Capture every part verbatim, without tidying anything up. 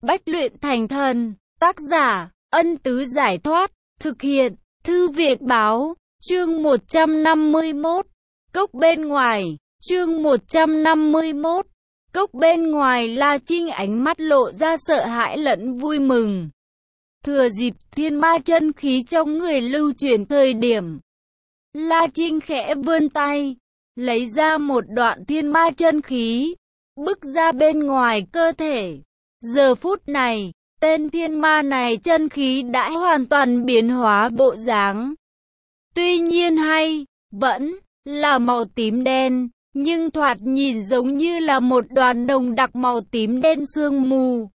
Bách luyện thành thần, tác giả, Ân Tứ Giải Thoát, thực hiện, Thư Viện Báo, chương một trăm năm mươi mốt, cốc bên ngoài, chương một trăm năm mươi mốt, cốc bên ngoài. La Trinh ánh mắt lộ ra sợ hãi lẫn vui mừng. Thừa dịp thiên ma chân khí trong người lưu chuyển thời điểm, La Trinh khẽ vươn tay, lấy ra một đoạn thiên ma chân khí, bức ra bên ngoài cơ thể. Giờ phút này, tên thiên ma này chân khí đã hoàn toàn biến hóa bộ dáng. Tuy nhiên hay, vẫn là màu tím đen, nhưng thoạt nhìn giống như là một đoàn đồng đặc màu tím đen sương mù.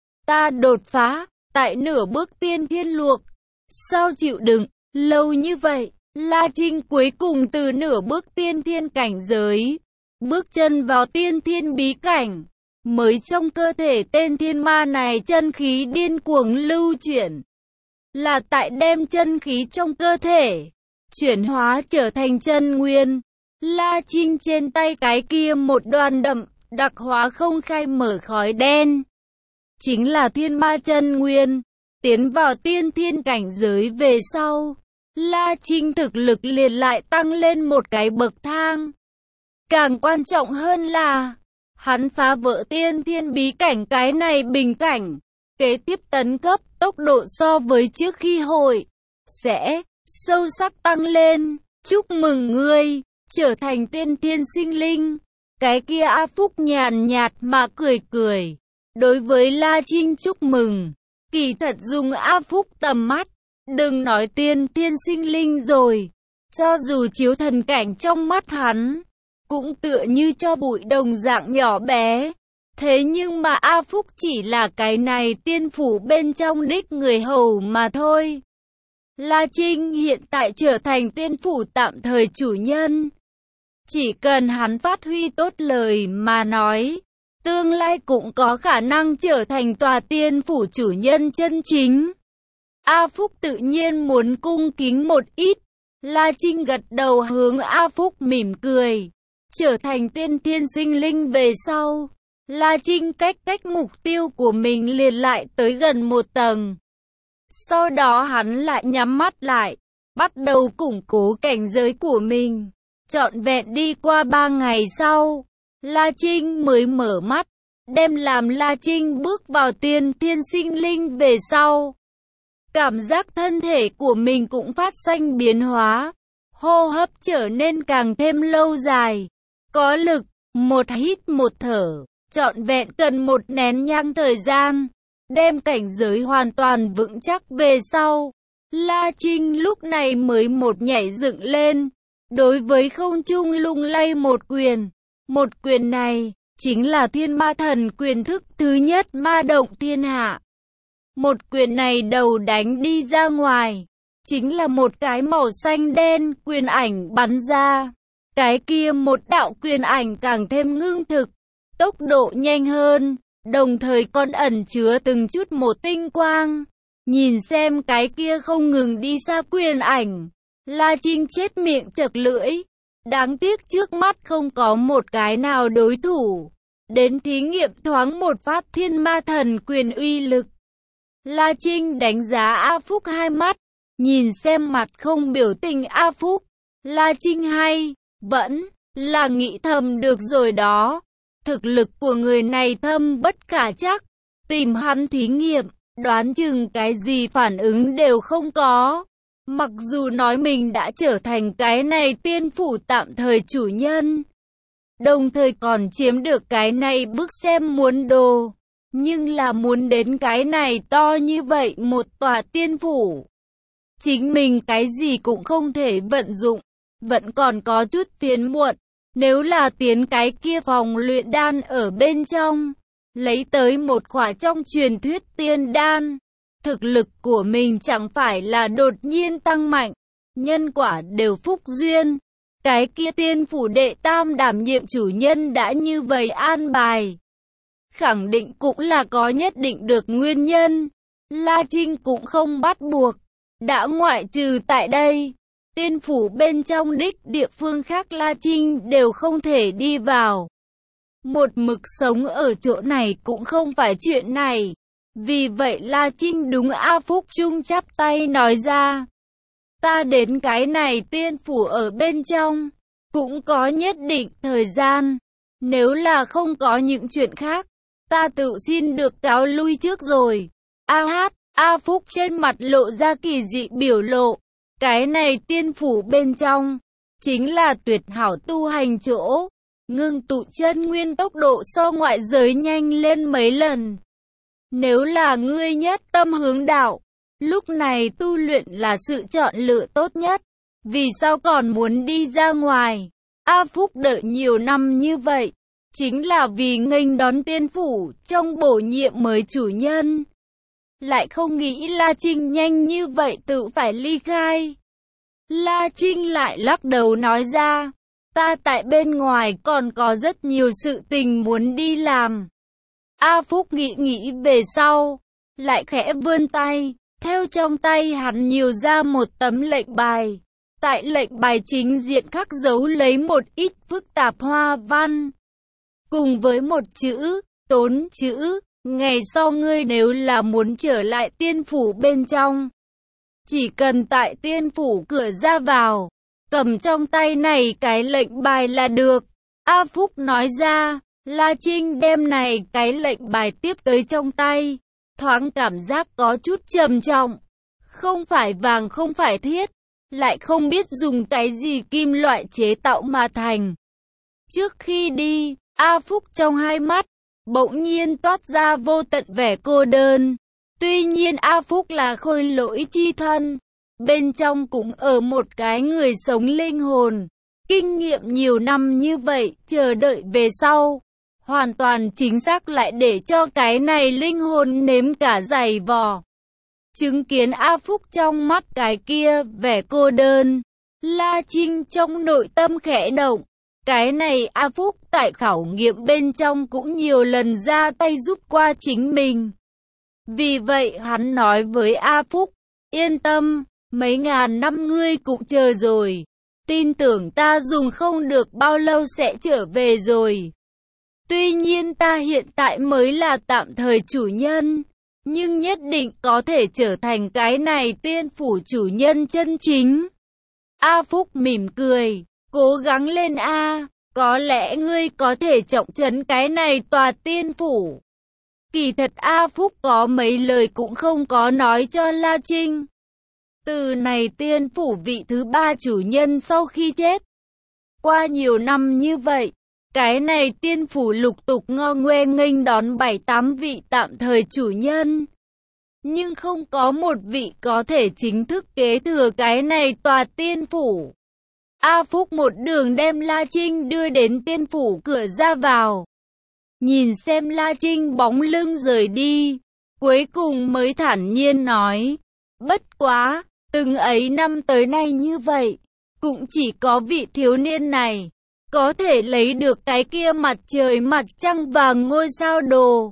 Ta đột phá, tại nửa bước tiên thiên luộc. Sao chịu đựng, lâu như vậy, La Trinh cuối cùng từ nửa bước tiên thiên cảnh giới, bước chân vào tiên thiên bí cảnh. Mới trong cơ thể tên thiên ma này chân khí điên cuồng lưu chuyển, là tại đem chân khí trong cơ thể chuyển hóa trở thành chân nguyên. La Trinh trên tay cái kia một đoàn đậm đặc hóa không khai mở khói đen, chính là thiên ma chân nguyên. Tiến vào tiên thiên cảnh giới về sau, La Trinh thực lực liền lại tăng lên một cái bậc thang. Càng quan trọng hơn là hắn phá vỡ tiên thiên bí cảnh cái này bình cảnh, kế tiếp tấn cấp tốc độ so với trước khi hội sẽ sâu sắc tăng lên. Chúc mừng ngươi trở thành tiên thiên sinh linh. Cái kia A Phúc nhàn nhạt mà cười cười đối với La Trinh chúc mừng. Kỳ thật dùng A Phúc tầm mắt, đừng nói tiên thiên sinh linh rồi, cho dù chiếu thần cảnh trong mắt hắn cũng tựa như cho bụi đồng dạng nhỏ bé. Thế nhưng mà A Phúc chỉ là cái này tiên phủ bên trong đích người hầu mà thôi. La Trinh hiện tại trở thành tiên phủ tạm thời chủ nhân. Chỉ cần hắn phát huy tốt lời mà nói, tương lai cũng có khả năng trở thành tòa tiên phủ chủ nhân chân chính. A Phúc tự nhiên muốn cung kính một ít. La Trinh gật đầu hướng A Phúc mỉm cười. Trở thành tiên thiên sinh linh về sau, La Trinh cách cách mục tiêu của mình liền lại tới gần một tầng. Sau đó hắn lại nhắm mắt lại, bắt đầu củng cố cảnh giới của mình. Trọn vẹn đi qua ba ngày sau, La Trinh mới mở mắt, đem làm La Trinh bước vào tiên thiên sinh linh về sau. Cảm giác thân thể của mình cũng phát sinh biến hóa, hô hấp trở nên càng thêm lâu dài, có lực, một hít một thở, trọn vẹn cần một nén nhang thời gian, đem cảnh giới hoàn toàn vững chắc về sau. La Trinh lúc này mới một nhảy dựng lên, đối với không trung lung lay một quyền. Một quyền này, chính là thiên ma thần quyền thức thứ nhất ma động thiên hạ. Một quyền này đầu đánh đi ra ngoài, chính là một cái màu xanh đen quyền ảnh bắn ra. Cái kia một đạo quyền ảnh càng thêm ngưng thực, tốc độ nhanh hơn, đồng thời còn ẩn chứa từng chút một tinh quang. Nhìn xem cái kia không ngừng đi xa quyền ảnh, La Trinh chép miệng chật lưỡi. Đáng tiếc trước mắt không có một cái nào đối thủ. Đến thí nghiệm thoáng một phát thiên ma thần quyền uy lực. La Trinh đánh giá A Phúc hai mắt, nhìn xem mặt không biểu tình A Phúc. La Trinh hay, vẫn là nghĩ thầm được rồi đó. Thực lực của người này thâm bất khả chắc. Tìm hắn thí nghiệm, đoán chừng cái gì phản ứng đều không có. Mặc dù nói mình đã trở thành cái này tiên phủ tạm thời chủ nhân, đồng thời còn chiếm được cái này bước xem muốn đồ. Nhưng là muốn đến cái này to như vậy một tòa tiên phủ, chính mình cái gì cũng không thể vận dụng, vẫn còn có chút phiền muộn. Nếu là tiến cái kia phòng luyện đan ở bên trong, lấy tới một khỏa trong truyền thuyết tiên đan, thực lực của mình chẳng phải là đột nhiên tăng mạnh, nhân quả đều phúc duyên. Cái kia tiên phủ đệ tam đảm nhiệm chủ nhân đã như vậy an bài, khẳng định cũng là có nhất định được nguyên nhân. La Trinh cũng không bắt buộc, đã ngoại trừ tại đây, tiên phủ bên trong đích địa phương khác La Trinh đều không thể đi vào. Một mực sống ở chỗ này cũng không phải chuyện này. Vì vậy La Trinh đúng A Phúc Trung chắp tay nói ra. Ta đến cái này tiên phủ ở bên trong, cũng có nhất định thời gian. Nếu là không có những chuyện khác, ta tự xin được cáo lui trước rồi. A hát, A Phúc trên mặt lộ ra kỳ dị biểu lộ. Cái này tiên phủ bên trong, chính là tuyệt hảo tu hành chỗ. Ngưng tụ chân nguyên tốc độ so ngoại giới nhanh lên mấy lần. Nếu là ngươi nhất tâm hướng đạo, lúc này tu luyện là sự chọn lựa tốt nhất. Vì sao còn muốn đi ra ngoài? A Phúc đợi nhiều năm như vậy, chính là vì nghênh đón tiên phủ trong bổ nhiệm mới chủ nhân. Lại không nghĩ La Trinh nhanh như vậy tự phải ly khai. La Trinh lại lắc đầu nói ra, ta tại bên ngoài còn có rất nhiều sự tình muốn đi làm. A Phúc nghĩ nghĩ về sau, lại khẽ vươn tay, theo trong tay hắn nhiều ra một tấm lệnh bài. Tại lệnh bài chính diện khắc dấu lấy một ít phức tạp hoa văn, cùng với một chữ, tốn chữ. Ngày sau ngươi nếu là muốn trở lại tiên phủ bên trong, chỉ cần tại tiên phủ cửa ra vào, cầm trong tay này cái lệnh bài là được. A Phúc nói ra. La Trinh đem này cái lệnh bài tiếp tới trong tay, thoáng cảm giác có chút trầm trọng. Không phải vàng không phải thiết, lại không biết dùng cái gì kim loại chế tạo mà thành. Trước khi đi, A Phúc trong hai mắt bỗng nhiên toát ra vô tận vẻ cô đơn. Tuy nhiên A Phúc là khôi lỗi chi thân, bên trong cũng ở một cái người sống linh hồn. Kinh nghiệm nhiều năm như vậy, chờ đợi về sau, hoàn toàn chính xác lại để cho cái này linh hồn nếm cả giày vò. Chứng kiến A Phúc trong mắt cái kia vẻ cô đơn, La Trinh trong nội tâm khẽ động. Cái này A Phúc tại khảo nghiệm bên trong cũng nhiều lần ra tay giúp qua chính mình. Vì vậy hắn nói với A Phúc, yên tâm, mấy ngàn năm ngươi cũng chờ rồi. Tin tưởng ta dùng không được bao lâu sẽ trở về rồi. Tuy nhiên ta hiện tại mới là tạm thời chủ nhân, nhưng nhất định có thể trở thành cái này tiên phủ chủ nhân chân chính. A Phúc mỉm cười, cố gắng lên A, có lẽ ngươi có thể trọng trấn cái này tòa tiên phủ. Kỳ thật A Phúc có mấy lời cũng không có nói cho La Trinh. Từ này tiên phủ vị thứ ba chủ nhân sau khi chết. Qua nhiều năm như vậy, cái này tiên phủ lục tục ngo ngoe nghênh đón bảy tám vị tạm thời chủ nhân. Nhưng không có một vị có thể chính thức kế thừa cái này tòa tiên phủ. A Phúc một đường đem La Trinh đưa đến tiên phủ cửa ra vào. Nhìn xem La Trinh bóng lưng rời đi, cuối cùng mới thản nhiên nói, bất quá, từng ấy năm tới nay như vậy, cũng chỉ có vị thiếu niên này có thể lấy được cái kia mặt trời mặt trăng và ngôi sao đồ.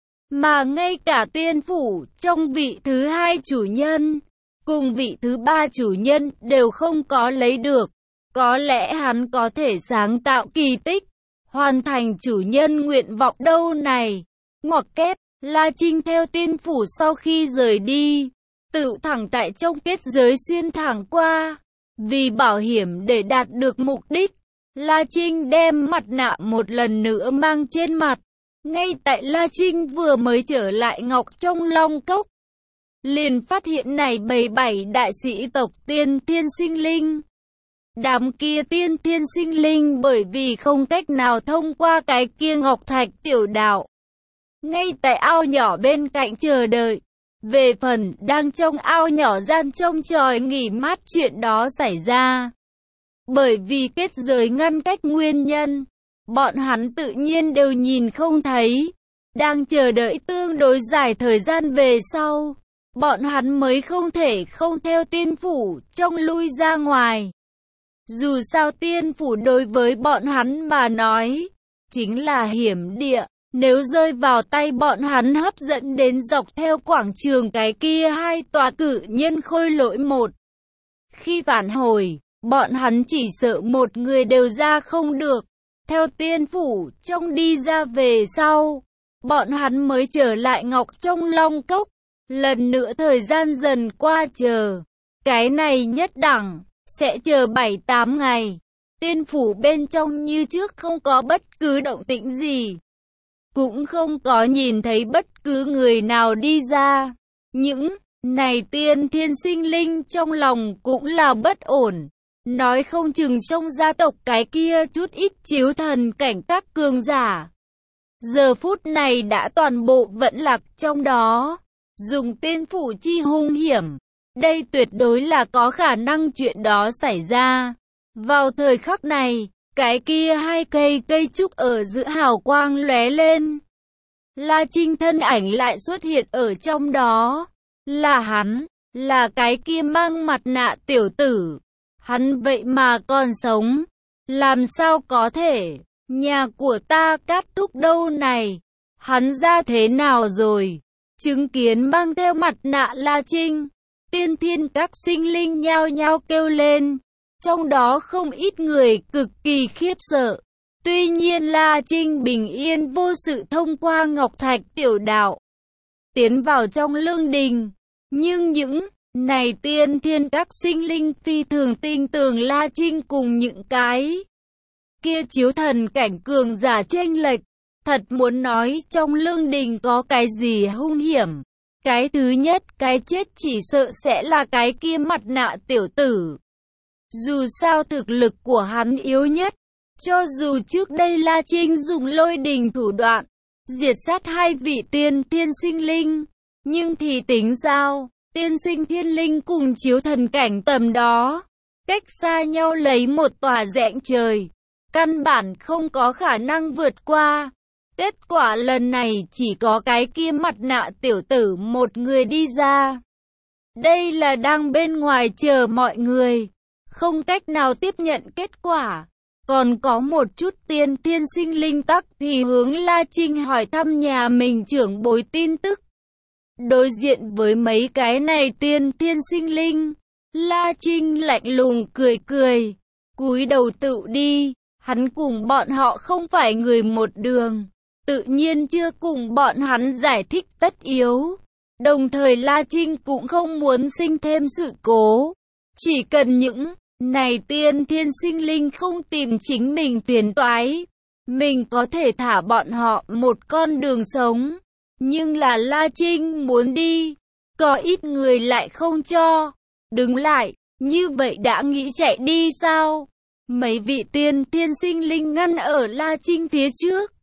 Mà ngay cả tiên phủ trong vị thứ hai chủ nhân, cùng vị thứ ba chủ nhân đều không có lấy được. Có lẽ hắn có thể sáng tạo kỳ tích, hoàn thành chủ nhân nguyện vọng đâu này. Ngoặc kép, La Trinh theo tiên phủ sau khi rời đi, tự thẳng tại trong kết giới xuyên thẳng qua. Vì bảo hiểm để đạt được mục đích, La Trinh đem mặt nạ một lần nữa mang trên mặt. Ngay tại La Trinh vừa mới trở lại Ngọc trong Long Cốc, liền phát hiện này bầy bảy đại sĩ tộc tiên thiên sinh linh. Đám kia tiên thiên sinh linh bởi vì không cách nào thông qua cái kia ngọc thạch tiểu đạo, ngay tại ao nhỏ bên cạnh chờ đợi. Về phần đang trong ao nhỏ gian trông tròi nghỉ mát chuyện đó xảy ra. Bởi vì kết giới ngăn cách nguyên nhân, bọn hắn tự nhiên đều nhìn không thấy. Đang chờ đợi tương đối dài thời gian về sau, bọn hắn mới không thể không theo tiên phủ trong lui ra ngoài. Dù sao tiên phủ đối với bọn hắn mà nói, chính là hiểm địa. Nếu rơi vào tay bọn hắn hấp dẫn đến dọc theo quảng trường cái kia hai tòa cử nhân khôi lỗi một. Khi phản hồi, bọn hắn chỉ sợ một người đều ra không được. Theo tiên phủ trong đi ra về sau, bọn hắn mới trở lại Ngọc trong Long Cốc. Lần nữa thời gian dần qua chờ. Cái này nhất đẳng, sẽ chờ bảy tám ngày. Tiên phủ bên trong như trước không có bất cứ động tĩnh gì. Cũng không có nhìn thấy bất cứ người nào đi ra. Những này tiên thiên sinh linh trong lòng cũng là bất ổn. Nói không chừng trong gia tộc cái kia chút ít chiếu thần cảnh các cường giả. Giờ phút này đã toàn bộ vẫn lạc trong đó. Dùng tiên phủ chi hung hiểm. Đây tuyệt đối là có khả năng chuyện đó xảy ra. Vào thời khắc này, cái kia hai cây cây trúc ở giữa hào quang lóe lên. La Trinh thân ảnh lại xuất hiện ở trong đó. Là hắn, là cái kia mang mặt nạ tiểu tử. Hắn vậy mà còn sống. Làm sao có thể? Nhà của ta Cát Thúc đâu này? Hắn ra thế nào rồi? Chứng kiến mang theo mặt nạ La Trinh, tiên thiên các sinh linh nhao nhao kêu lên. Trong đó không ít người cực kỳ khiếp sợ. Tuy nhiên La Trinh bình yên vô sự thông qua Ngọc Thạch tiểu đạo, tiến vào trong lương đình. Nhưng những này tiên thiên các sinh linh phi thường tin tưởng La Trinh cùng những cái kia chiếu thần cảnh cường giả chênh lệch. Thật muốn nói trong lương đình có cái gì hung hiểm. Cái thứ nhất, cái chết chỉ sợ sẽ là cái kia mặt nạ tiểu tử. Dù sao thực lực của hắn yếu nhất. Cho dù trước đây La Trinh dùng lôi đình thủ đoạn, diệt sát hai vị tiên thiên sinh linh. Nhưng thì tính sao? Tiên sinh thiên linh cùng chiếu thần cảnh tầm đó. Cách xa nhau lấy một tòa rãnh trời. Căn bản không có khả năng vượt qua. Kết quả lần này chỉ có cái kia mặt nạ tiểu tử một người đi ra. Đây là đang bên ngoài chờ mọi người. Không cách nào tiếp nhận kết quả. Còn có một chút tiên thiên sinh linh tắc thì hướng La Trinh hỏi thăm nhà mình trưởng bối tin tức. Đối diện với mấy cái này tiên thiên sinh linh, La Trinh lạnh lùng cười cười, cúi đầu tự đi. Hắn cùng bọn họ không phải người một đường, tự nhiên chưa cùng bọn hắn giải thích tất yếu. Đồng thời La Trinh cũng không muốn sinh thêm sự cố. Chỉ cần những này tiên thiên sinh linh không tìm chính mình phiền toái, mình có thể thả bọn họ một con đường sống. Nhưng là La Trinh muốn đi, có ít người lại không cho. Đứng lại, như vậy đã nghĩ chạy đi sao? Mấy vị tiên thiên sinh linh ngăn ở La Trinh phía trước.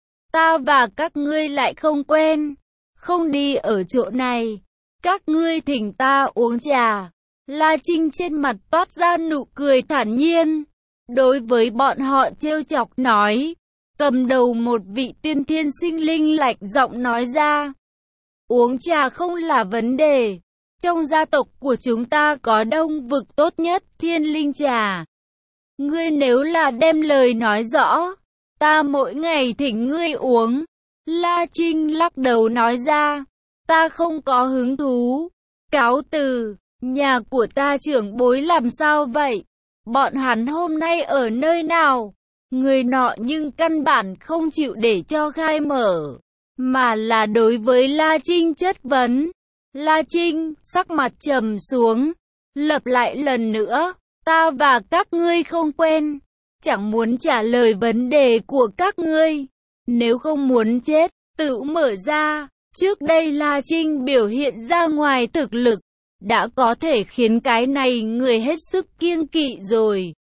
Ta và các ngươi lại không quen, không đi ở chỗ này. Các ngươi thỉnh ta uống trà. La Trinh trên mặt toát ra nụ cười thản nhiên. Đối với bọn họ trêu chọc nói. Cầm đầu một vị tiên thiên sinh linh lạnh giọng nói ra. Uống trà không là vấn đề. Trong gia tộc của chúng ta có đông vực tốt nhất thiên linh trà. Ngươi nếu là đem lời nói rõ, ta mỗi ngày thỉnh ngươi uống. La Trinh lắc đầu nói ra. Ta không có hứng thú. Cáo từ. Nhà của ta trưởng bối làm sao vậy? Bọn hắn hôm nay ở nơi nào? Người nọ nhưng căn bản không chịu để cho khai mở, mà là đối với La Trinh chất vấn. La Trinh sắc mặt trầm xuống, lặp lại lần nữa. Ta và các ngươi không quen, chẳng muốn trả lời vấn đề của các ngươi. Nếu không muốn chết, tự mở ra. Trước đây La Trinh biểu hiện ra ngoài thực lực, đã có thể khiến cái này người hết sức kiêng kỵ rồi.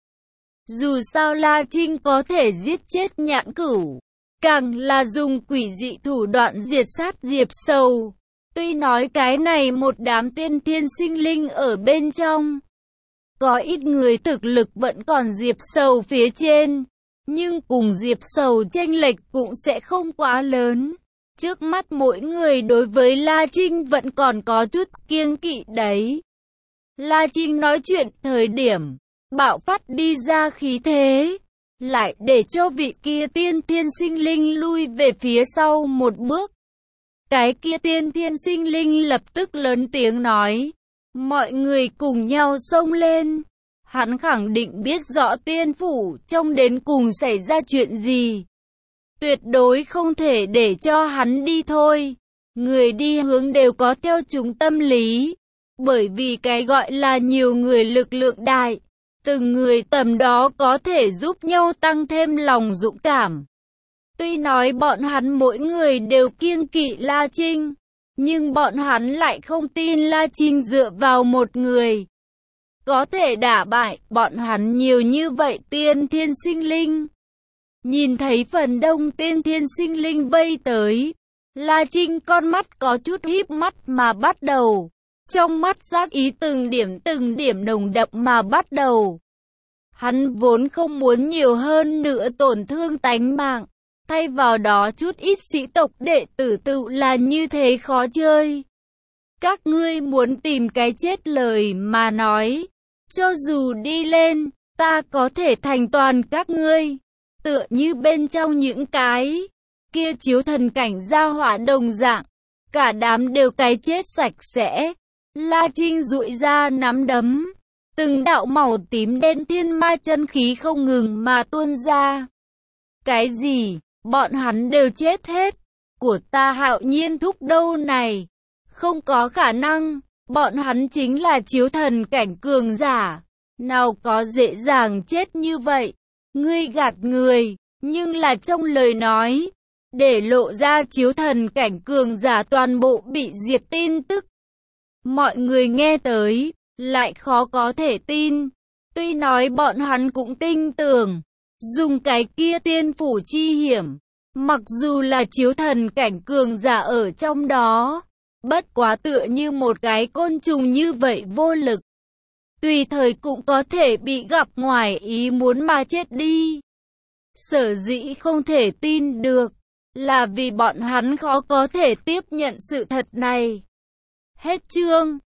Dù sao La Trinh có thể giết chết Nhạn Cửu, càng là dùng quỷ dị thủ đoạn diệt sát Diệp Sầu. Tuy nói cái này một đám tiên thiên sinh linh ở bên trong, có ít người thực lực vẫn còn Diệp Sầu phía trên, nhưng cùng Diệp Sầu chênh lệch cũng sẽ không quá lớn. Trước mắt mỗi người đối với La Trinh vẫn còn có chút kiêng kỵ đấy. La Trinh nói chuyện thời điểm bạo phát đi ra khí thế, lại để cho vị kia tiên thiên sinh linh lui về phía sau một bước. Cái kia tiên thiên sinh linh lập tức lớn tiếng nói. Mọi người cùng nhau xông lên. Hắn khẳng định biết rõ tiên phủ trong đến cùng xảy ra chuyện gì. tuyệt đối không thể để cho hắn đi thôi. Người đi hướng đều có theo chúng tâm lý, bởi vì cái gọi là nhiều người lực lượng đại, từng người tầm đó có thể giúp nhau tăng thêm lòng dũng cảm. Tuy nói bọn hắn mỗi người đều kiêng kỵ La Trinh, nhưng bọn hắn lại không tin La Trinh dựa vào một người có thể đả bại bọn hắn nhiều như vậy tiên thiên sinh linh. Nhìn thấy phần đông tiên thiên sinh linh vây tới, La Trinh con mắt có chút híp mắt mà bắt đầu, trong mắt sát ý từng điểm từng điểm nồng đậm mà bắt đầu. Hắn vốn không muốn nhiều hơn nữa tổn thương tánh mạng, thay vào đó chút ít sĩ tộc đệ tử tự là như thế khó chơi. Các ngươi muốn tìm cái chết lời mà nói, cho dù đi lên, ta có thể thành toàn các ngươi. Tựa như bên trong những cái kia chiếu thần cảnh gia hỏa đồng dạng, cả đám đều cái chết sạch sẽ. La Trinh duỗi ra nắm đấm, từng đạo màu tím đen thiên ma chân khí không ngừng mà tuôn ra. Cái gì? Bọn hắn đều chết hết. Của ta Hạo Nhiên thúc đâu này? Không có khả năng, bọn hắn chính là chiếu thần cảnh cường giả, nào có dễ dàng chết như vậy. Ngươi gạt người, nhưng là trong lời nói, để lộ ra chiếu thần cảnh cường giả toàn bộ bị diệt tin tức. Mọi người nghe tới, lại khó có thể tin. Tuy nói bọn hắn cũng tin tưởng, dùng cái kia tiên phủ chi hiểm, mặc dù là chiếu thần cảnh cường giả ở trong đó, bất quá tựa như một cái côn trùng như vậy vô lực, tùy thời cũng có thể bị gặp ngoài ý muốn mà chết đi. Sở dĩ không thể tin được, là vì bọn hắn khó có thể tiếp nhận sự thật này. Hết chương.